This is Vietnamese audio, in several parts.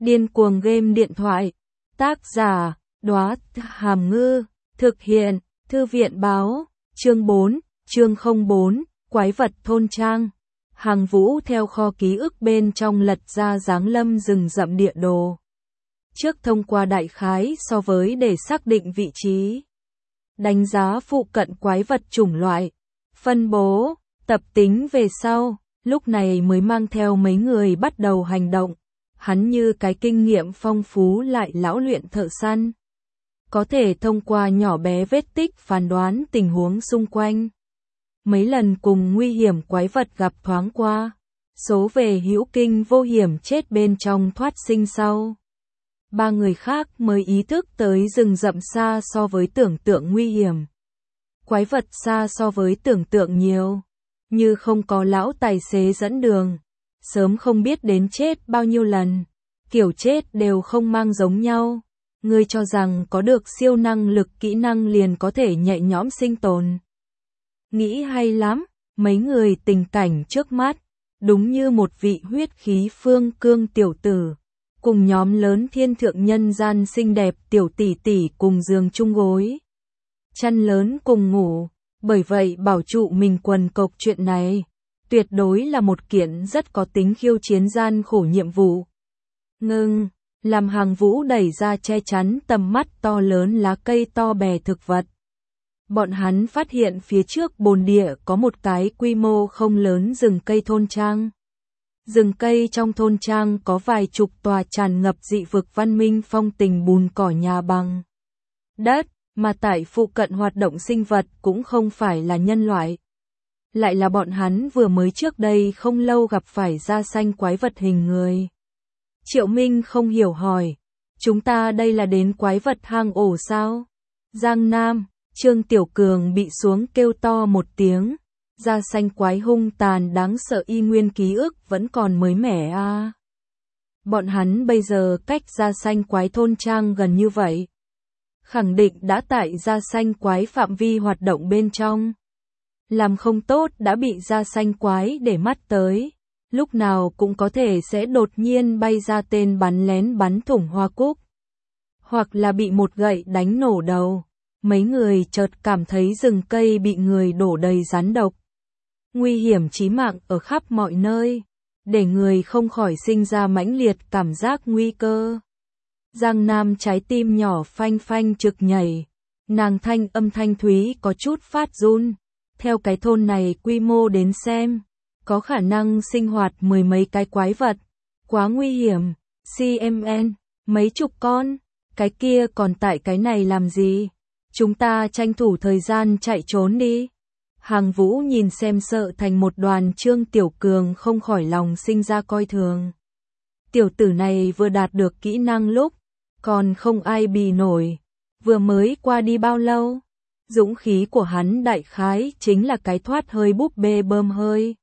Điên cuồng game điện thoại. Tác giả, Đóa Hàm Ngư. Thực hiện, Thư viện báo. Chương 4, chương 04, Quái vật thôn trang. Hàng Vũ theo kho ký ức bên trong lật ra giáng lâm rừng rậm địa đồ. Trước thông qua đại khái so với để xác định vị trí. Đánh giá phụ cận quái vật chủng loại. Phân bố, tập tính về sau, lúc này mới mang theo mấy người bắt đầu hành động. Hắn như cái kinh nghiệm phong phú lại lão luyện thợ săn. Có thể thông qua nhỏ bé vết tích phán đoán tình huống xung quanh. Mấy lần cùng nguy hiểm quái vật gặp thoáng qua. Số về hữu kinh vô hiểm chết bên trong thoát sinh sau. Ba người khác mới ý thức tới rừng rậm xa so với tưởng tượng nguy hiểm. Quái vật xa so với tưởng tượng nhiều. Như không có lão tài xế dẫn đường. Sớm không biết đến chết bao nhiêu lần. Kiểu chết đều không mang giống nhau. Ngươi cho rằng có được siêu năng lực kỹ năng liền có thể nhẹ nhõm sinh tồn. Nghĩ hay lắm, mấy người tình cảnh trước mắt, đúng như một vị huyết khí phương cương tiểu tử, cùng nhóm lớn thiên thượng nhân gian xinh đẹp tiểu tỷ tỷ cùng giường chung gối. Chăn lớn cùng ngủ, bởi vậy bảo trụ mình quần cộc chuyện này, tuyệt đối là một kiện rất có tính khiêu chiến gian khổ nhiệm vụ. Ngưng, làm Hàng Vũ đẩy ra che chắn tầm mắt to lớn lá cây to bè thực vật. Bọn hắn phát hiện phía trước bồn địa có một cái quy mô không lớn rừng cây thôn trang. Rừng cây trong thôn trang có vài chục tòa tràn ngập dị vực văn minh phong tình bùn cỏ nhà bằng đất, mà tại phụ cận hoạt động sinh vật cũng không phải là nhân loại. Lại là bọn hắn vừa mới trước đây không lâu gặp phải da xanh quái vật hình người. Triệu Minh không hiểu hỏi, chúng ta đây là đến quái vật hang ổ sao? Giang Nam, Trương Tiểu Cường bị xuống kêu to một tiếng, da xanh quái hung tàn đáng sợ y nguyên ký ức vẫn còn mới mẻ à. Bọn hắn bây giờ cách da xanh quái thôn trang gần như vậy. Khẳng định đã tại da xanh quái phạm vi hoạt động bên trong. Làm không tốt đã bị da xanh quái để mắt tới. Lúc nào cũng có thể sẽ đột nhiên bay ra tên bắn lén bắn thủng hoa cúc. Hoặc là bị một gậy đánh nổ đầu. Mấy người chợt cảm thấy rừng cây bị người đổ đầy rắn độc. Nguy hiểm chí mạng ở khắp mọi nơi. Để người không khỏi sinh ra mãnh liệt cảm giác nguy cơ. Giang Nam trái tim nhỏ phanh phanh trực nhảy. Nàng thanh âm thanh thúy có chút phát run. Theo cái thôn này quy mô đến xem. Có khả năng sinh hoạt mười mấy cái quái vật. Quá nguy hiểm. CMN, mấy chục con. Cái kia còn tại cái này làm gì? Chúng ta tranh thủ thời gian chạy trốn đi. Hàng Vũ nhìn xem sợ thành một đoàn. Trương Tiểu Cường không khỏi lòng sinh ra coi thường. Tiểu tử này vừa đạt được kỹ năng lúc, còn không ai bì nổi. Vừa mới qua đi bao lâu? Dũng khí của hắn đại khái chính là cái thoát hơi búp bê bơm hơi.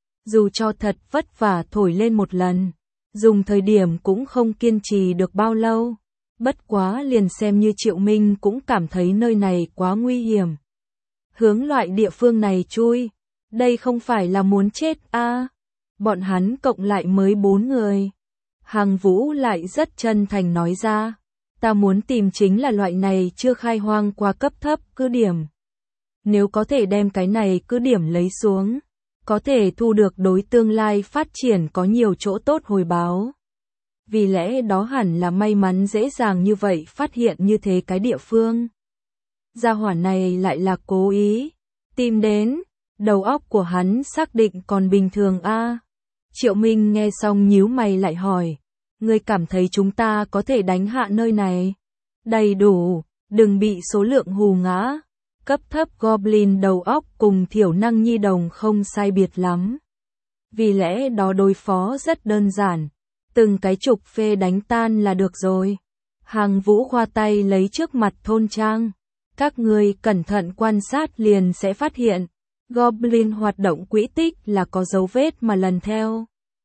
Dù cho thật vất vả thổi lên một lần, dùng thời điểm cũng không kiên trì được bao lâu. Bất quá liền xem như Triệu Minh cũng cảm thấy nơi này quá nguy hiểm. Hướng loại địa phương này chui, đây không phải là muốn chết à. Bọn hắn cộng lại mới 4 người. Hàng Vũ lại rất chân thành nói ra, ta muốn tìm chính là loại này chưa khai hoang qua cấp thấp cứ điểm. Nếu có thể đem cái này cứ điểm lấy xuống, có thể thu được đối tương lai phát triển có nhiều chỗ tốt hồi báo. Vì lẽ đó hẳn là may mắn dễ dàng như vậy phát hiện như thế cái địa phương. Gia hỏa này lại là cố ý tìm đến, đầu óc của hắn xác định còn bình thường a. Triệu Minh nghe xong nhíu mày lại hỏi, ngươi cảm thấy chúng ta có thể đánh hạ nơi này? Đầy đủ, đừng bị số lượng hù ngã. Cấp thấp Goblin đầu óc cùng thiểu năng nhi đồng không sai biệt lắm. Vì lẽ đó đối phó rất đơn giản. Từng cái trục phê đánh tan là được rồi. Hàng Vũ khoa tay lấy trước mặt thôn trang. Các người cẩn thận quan sát liền sẽ phát hiện. Goblin hoạt động quỹ tích là có dấu vết mà lần theo.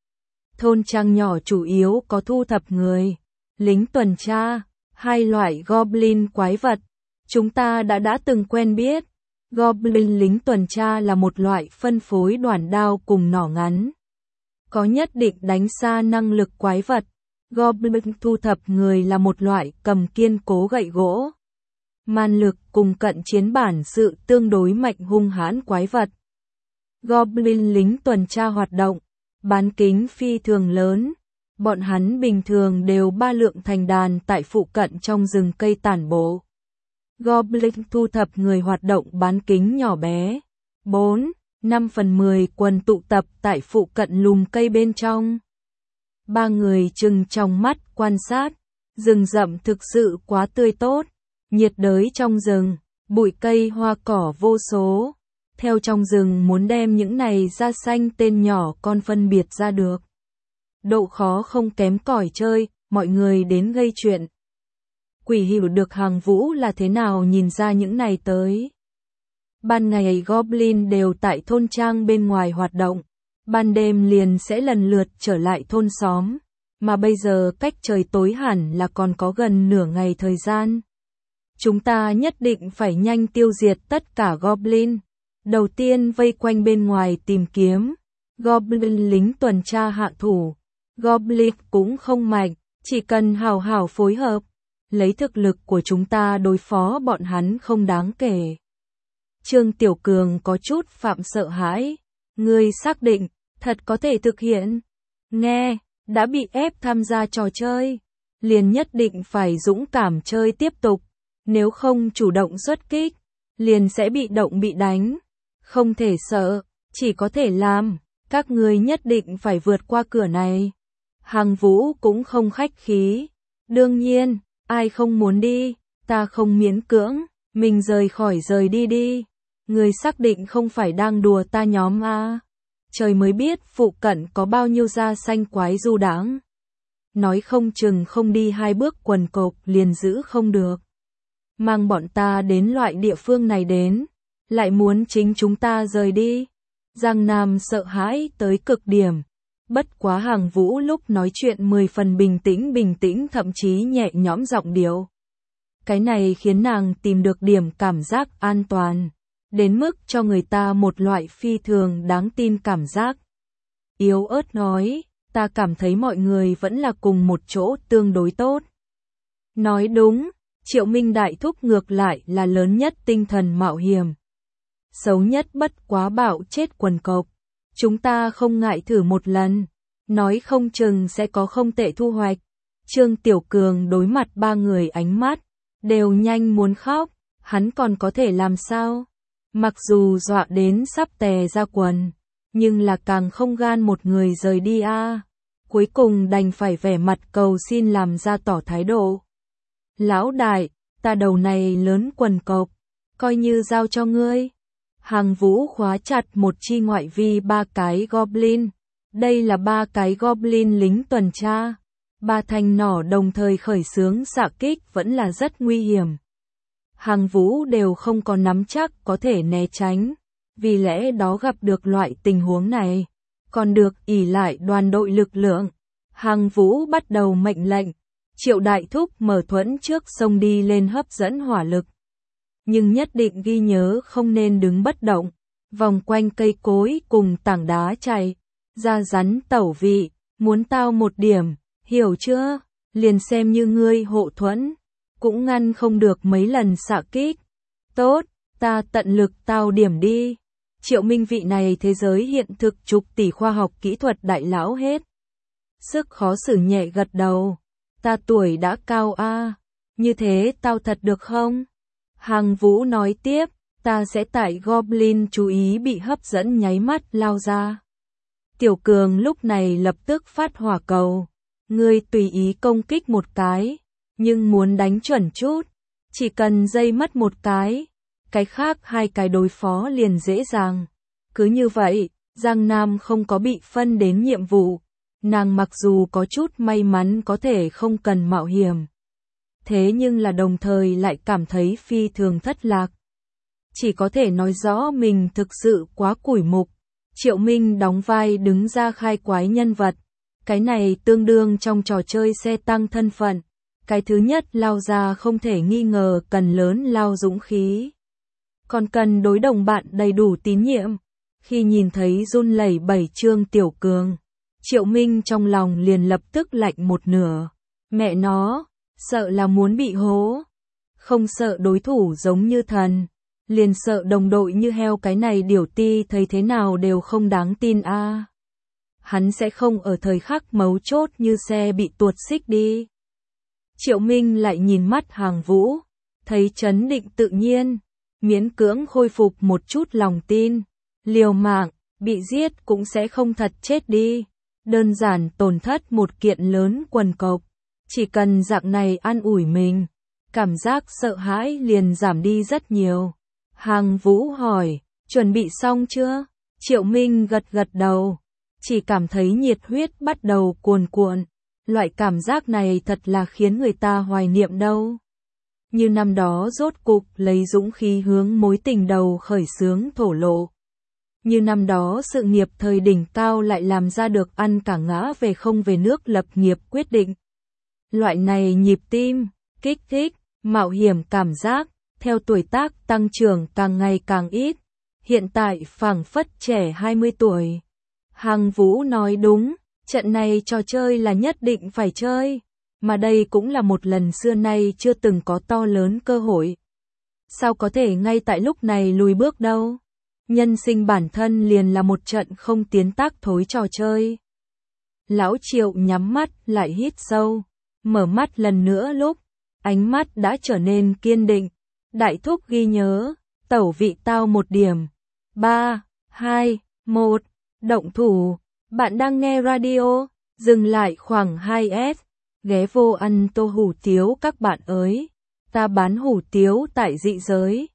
Thôn trang nhỏ chủ yếu có thu thập người, lính tuần tra, hai loại Goblin quái vật. Chúng ta đã từng quen biết. Goblin lính tuần tra là một loại phân phối đoản đao cùng nỏ ngắn. Có nhất định đánh xa năng lực quái vật. Goblin thu thập người là một loại cầm kiên cố gậy gỗ. Man lực cùng cận chiến bản sự tương đối mạnh hung hãn quái vật. Goblin lính tuần tra hoạt động, bán kính phi thường lớn. Bọn hắn bình thường đều ba lượng thành đàn tại phụ cận trong rừng cây tản bộ. Goblin thu thập người hoạt động bán kính nhỏ bé. 4/5/10 quần tụ tập tại phụ cận lùm cây bên trong. Ba người trừng trong mắt quan sát. Rừng rậm thực sự quá tươi tốt. Nhiệt đới trong rừng, bụi cây hoa cỏ vô số. Theo trong rừng muốn đem những này da xanh tên nhỏ con phân biệt ra được. Độ khó không kém cỏi chơi, mọi người đến gây chuyện. Quỷ hiểu được Hàng Vũ là thế nào nhìn ra những này tới. Ban ngày Goblin đều tại thôn trang bên ngoài hoạt động, ban đêm liền sẽ lần lượt trở lại thôn xóm, mà bây giờ cách trời tối hẳn là còn có gần nửa ngày thời gian. Chúng ta nhất định phải nhanh tiêu diệt tất cả Goblin. Đầu tiên vây quanh bên ngoài tìm kiếm. Goblin lính tuần tra hạ thủ. Goblin cũng không mạnh, chỉ cần hào hào phối hợp. Lấy thực lực của chúng ta đối phó bọn hắn không đáng kể. Trương Tiểu Cường có chút phạm sợ hãi. Ngươi xác định, thật có thể thực hiện. Nghe, đã bị ép tham gia trò chơi. Liền nhất định phải dũng cảm chơi tiếp tục. Nếu không chủ động xuất kích, liền sẽ bị động bị đánh. Không thể sợ, chỉ có thể làm. Các ngươi nhất định phải vượt qua cửa này. Hàng Vũ cũng không khách khí. Đương nhiên, ai không muốn đi, ta không miễn cưỡng, mình rời đi đi. Người xác định không phải đang đùa ta nhóm à. Trời mới biết phụ cận có bao nhiêu da xanh quái du đãng. Nói không chừng không đi 2 bước quần cộc liền giữ không được. Mang bọn ta đến loại địa phương này đến, lại muốn chính chúng ta rời đi. Giang Nam sợ hãi tới cực điểm. Bất quá Hàng Vũ lúc nói chuyện 10 phần bình tĩnh thậm chí nhẹ nhõm giọng điệu. Cái này khiến nàng tìm được điểm cảm giác an toàn, đến mức cho người ta một loại phi thường đáng tin cảm giác. Yếu ớt nói, ta cảm thấy mọi người vẫn là cùng một chỗ tương đối tốt. Nói đúng, Triệu Minh đại thúc ngược lại là lớn nhất tinh thần mạo hiểm. Xấu nhất bất quá bạo chết quần cộc. Chúng ta không ngại thử một lần, nói không chừng sẽ có không tệ thu hoạch. Trương Tiểu Cường đối mặt ba người ánh mắt, đều nhanh muốn khóc, hắn còn có thể làm sao? Mặc dù dọa đến sắp tè ra quần, nhưng là càng không gan một người rời đi a. Cuối cùng đành phải vẻ mặt cầu xin làm ra tỏ thái độ. Lão đại, ta đầu này lớn quần cộc, coi như giao cho ngươi. Hàng Vũ khóa chặt một chi ngoại vi 3 cái Goblin. Đây là 3 cái Goblin lính tuần tra. 3 thanh nỏ đồng thời khởi xướng xạ kích vẫn là rất nguy hiểm. Hàng Vũ đều không có nắm chắc có thể né tránh. Vì lẽ đó gặp được loại tình huống này, còn được ỷ lại đoàn đội lực lượng. Hàng Vũ bắt đầu mệnh lệnh. Triệu đại thúc mở thuẫn trước sông đi lên hấp dẫn hỏa lực. Nhưng nhất định ghi nhớ không nên đứng bất động, vòng quanh cây cối cùng tảng đá chạy, ra rắn tẩu vị, muốn tao một điểm, hiểu chưa? Liền xem như ngươi hộ thuẫn, cũng ngăn không được mấy lần xạ kích. Tốt, ta tận lực tao điểm đi. Triệu Minh vị này thế giới hiện thực chục tỷ khoa học kỹ thuật đại lão hết. Sức khó xử nhẹ gật đầu. Ta tuổi đã cao a, như thế tao thật được không? Hàng Vũ nói tiếp, ta sẽ tại Goblin chú ý bị hấp dẫn nháy mắt lao ra. Tiểu Cường lúc này lập tức phát hỏa cầu. Ngươi tùy ý công kích một cái, nhưng muốn đánh chuẩn chút, chỉ cần dây mất một cái khác 2 cái đối phó liền dễ dàng. Cứ như vậy, Giang Nam không có bị phân đến nhiệm vụ. Nàng mặc dù có chút may mắn có thể không cần mạo hiểm, thế nhưng là đồng thời lại cảm thấy phi thường thất lạc. Chỉ có thể nói rõ mình thực sự quá củi mục. Triệu Minh đóng vai đứng ra khai quái nhân vật. Cái này tương đương trong trò chơi xe tăng thân phận. Cái thứ nhất lao ra không thể nghi ngờ cần lớn lao dũng khí. Còn cần đối đồng bạn đầy đủ tín nhiệm. Khi nhìn thấy run lẩy bẩy Trương Tiểu Cường, Triệu Minh trong lòng liền lập tức lạnh một nửa. Mẹ nó, sợ là muốn bị hố. Không sợ đối thủ giống như thần, liền sợ đồng đội như heo, cái này điểu ti thấy thế nào đều không đáng tin a. Hắn sẽ không ở thời khắc mấu chốt như xe bị tuột xích đi. Triệu Minh lại nhìn mắt Hàng Vũ, thấy trấn định tự nhiên, miễn cưỡng khôi phục một chút lòng tin. Liều mạng, bị giết cũng sẽ không thật chết đi. Đơn giản tổn thất một kiện lớn quần cộc. Chỉ cần dạng này an ủi mình, cảm giác sợ hãi liền giảm đi rất nhiều. Hàng Vũ hỏi, chuẩn bị xong chưa? Triệu Minh gật gật đầu, chỉ cảm thấy nhiệt huyết bắt đầu cuồn cuộn. Loại cảm giác này thật là khiến người ta hoài niệm đâu. Như năm đó rốt cục lấy dũng khí hướng mối tình đầu khởi xướng thổ lộ. Như năm đó sự nghiệp thời đỉnh cao lại làm ra được ăn cả ngã về không về nước lập nghiệp quyết định. Loại này nhịp tim, kích thích, mạo hiểm cảm giác, theo tuổi tác tăng trưởng càng ngày càng ít. Hiện tại phảng phất trẻ 20 tuổi. Hàng Vũ nói đúng, trận này trò chơi là nhất định phải chơi, mà đây cũng là một lần xưa nay chưa từng có to lớn cơ hội. Sao có thể ngay tại lúc này lùi bước đâu? Nhân sinh bản thân liền là một trận không tiến tác thối trò chơi. Lão Triệu nhắm mắt lại hít sâu, mở mắt lần nữa lúc, ánh mắt đã trở nên kiên định. Đại thúc ghi nhớ, tẩu vị tao một điểm. 3, 2, 1, động thủ. Bạn đang nghe radio, dừng lại khoảng 2S, ghé vô ăn tô hủ tiếu các bạn ơi. Ta bán hủ tiếu tại dị giới.